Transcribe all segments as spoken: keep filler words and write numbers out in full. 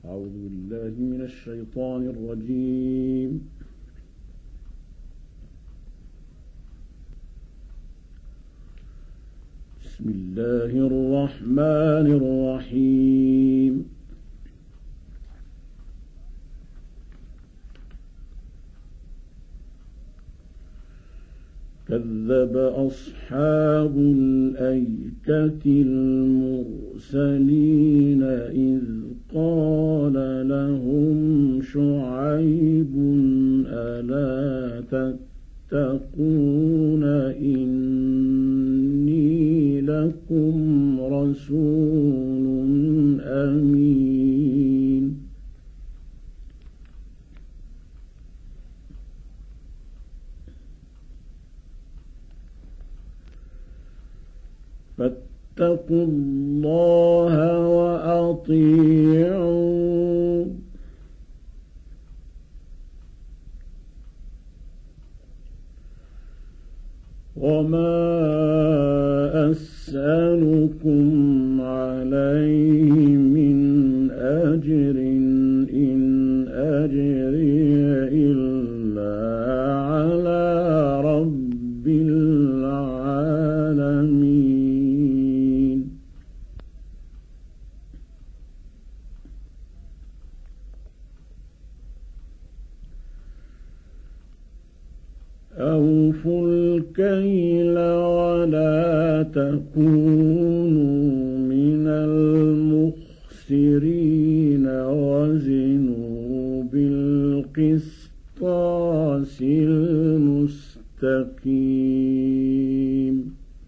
أعوذ بالله من الشيطان الرجيم. بسم الله الرحمن الرحيم. كذب أصحاب الأيكة المرسلين إذ قال لهم شعيب ألا تتقون إني لكم رسول أمين فاتقوا الله وأطيعون وما أسألكم عليه من أجر إن أجري إلا على رب العالمين. أوفوا الكيل ولا تكونوا من المخسرين وزنوا بالقسطاس المستقيم.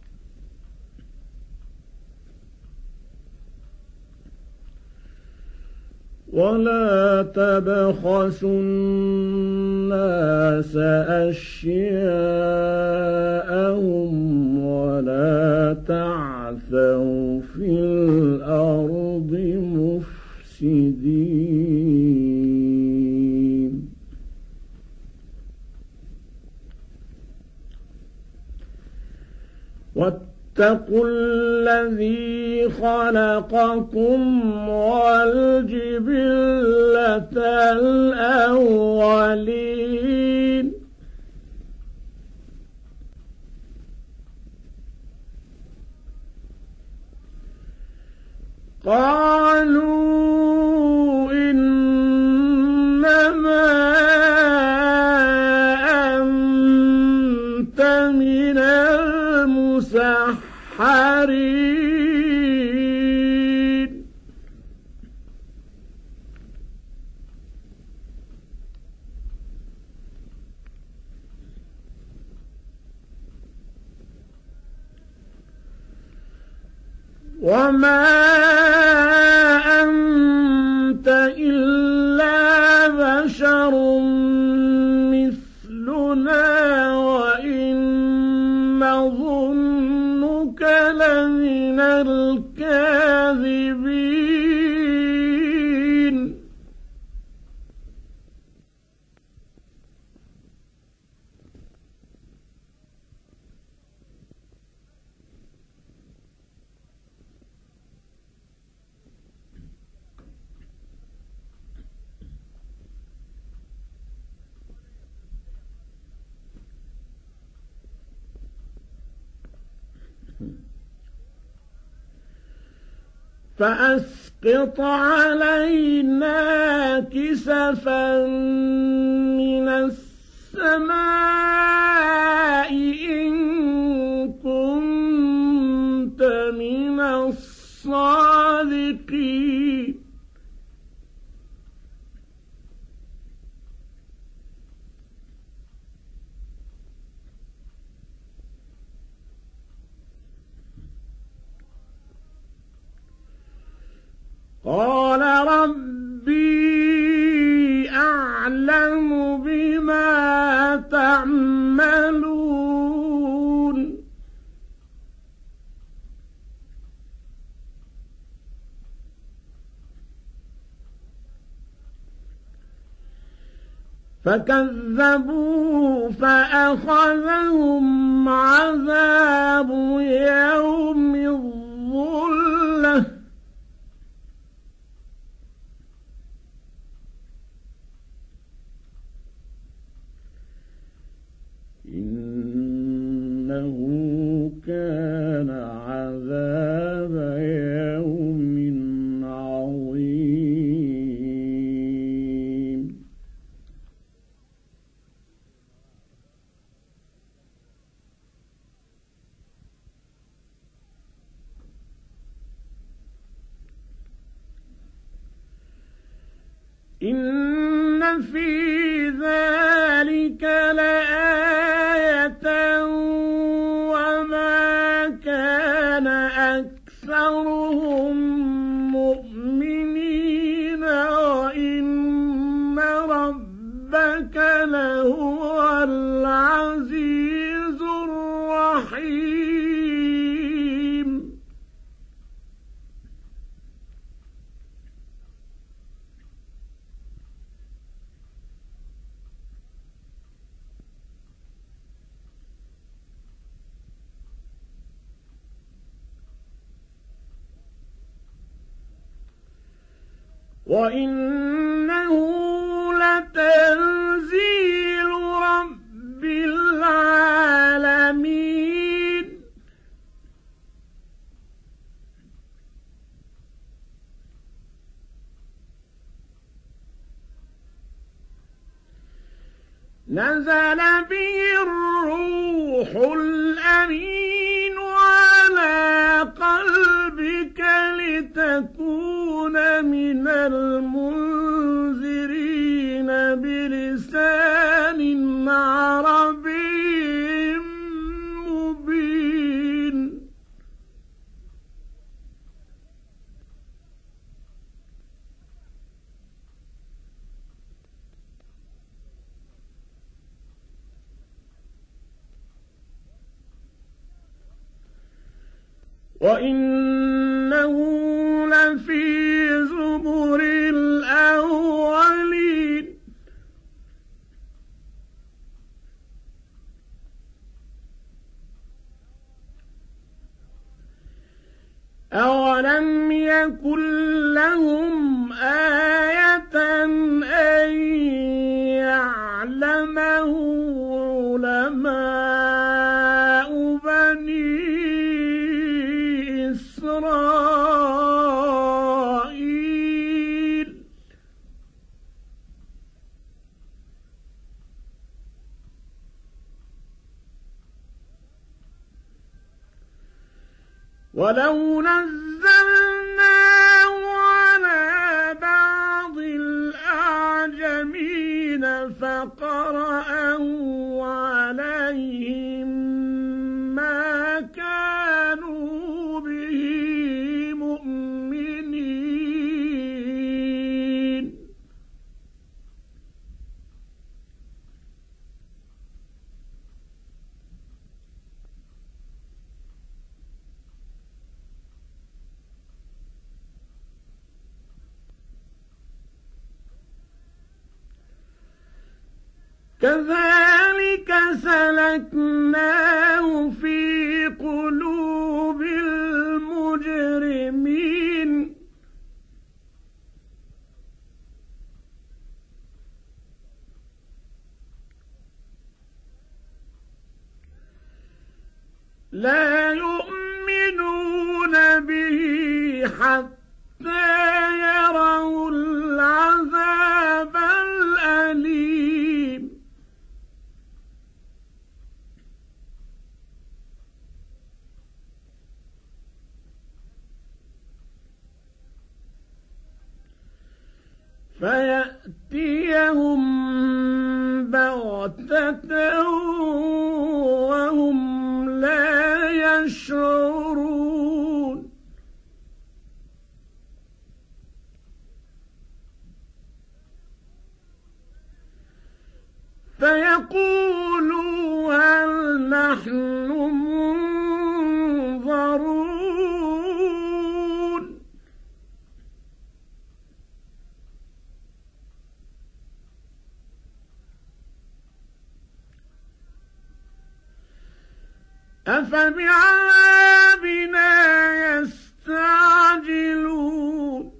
ولا تبخسوا الناس أشياءهم ولا تعثوا في الأرض مفسدين. واتقوا الذي خلقكم والجبلة الأولين. قالوا إنما أنت من المسحرين. وما أنت إلا بشر مثلنا وإن نظنك لمن الكاذبين. فأسقط علينا كسفا من السماء إن كنت من الصادقين. قال ربي أعلم بما تعملون. فكذبوا فأخذهم عذاب يوم الظلة يوم عظيم إن في ذلك لآية وما كان أكثرهم مؤمنين وإن ربك لهو العزيز الرحيم وإنه لتنزيل رب العالمين نزل به الروح الأمين على قلبك لتكون من المنذرين بلسان عربي مبين وإنه لفي زبر الأولين أولم يكن لهم آية أن يعلمه علماء بني إسرائيل ولو نزلناه على بعض الأعجمين فقرأه عليهم ما كانوا به مؤمنين كذلك سلكناه في قلوب المجرمين لا يؤمنون به حتى يروا العذاب الأليم فيأتيهم بغتة وهم لا يشعرون فيقولوا هل نحن منظرون أفبعذابنا يستعجلون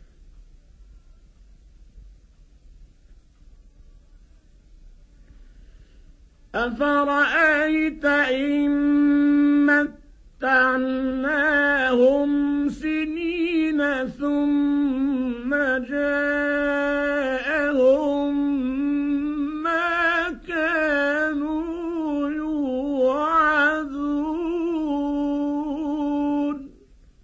أفرأيت إن متعناهم سنين ثم جاءهم ما كانوا يوعدون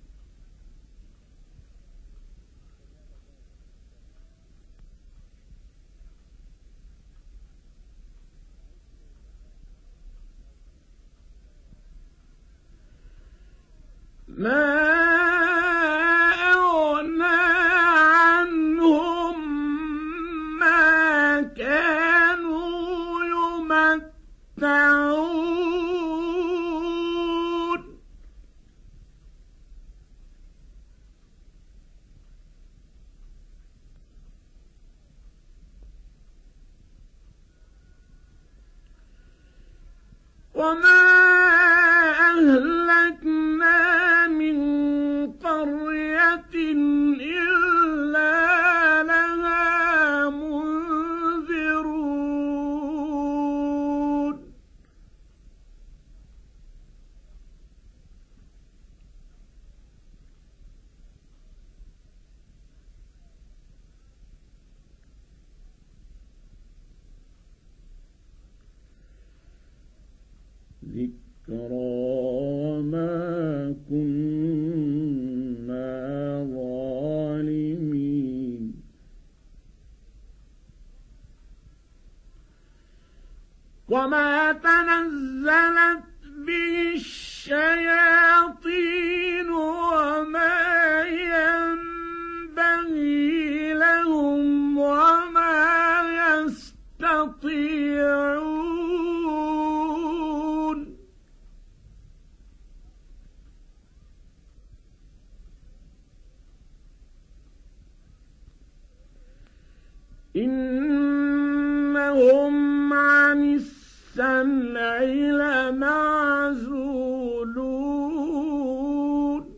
ما وما أهلكنا من قرية إلا لها منذرون ذكرى وما كنا ظالمين وما تنزلت به الشياطين وما ينبغي لهم وما يستطيعون إنهم عن السمع لمعزولون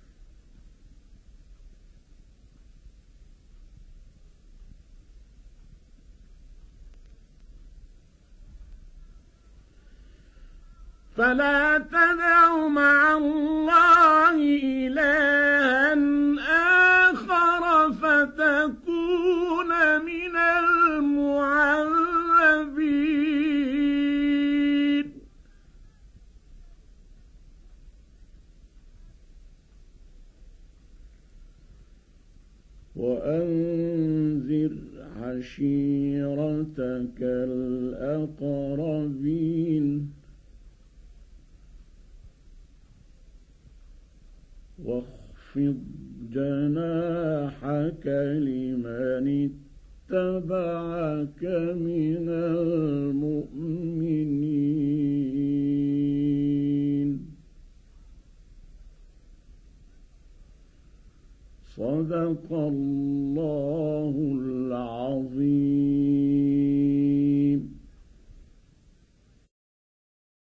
فلا تدع مع الله إلها آخر فتكون من المعذبين وأنذر عشيرتك الأقربين واخفض جناحك لمن اتبعك من المؤمنين صدق الله العظيم.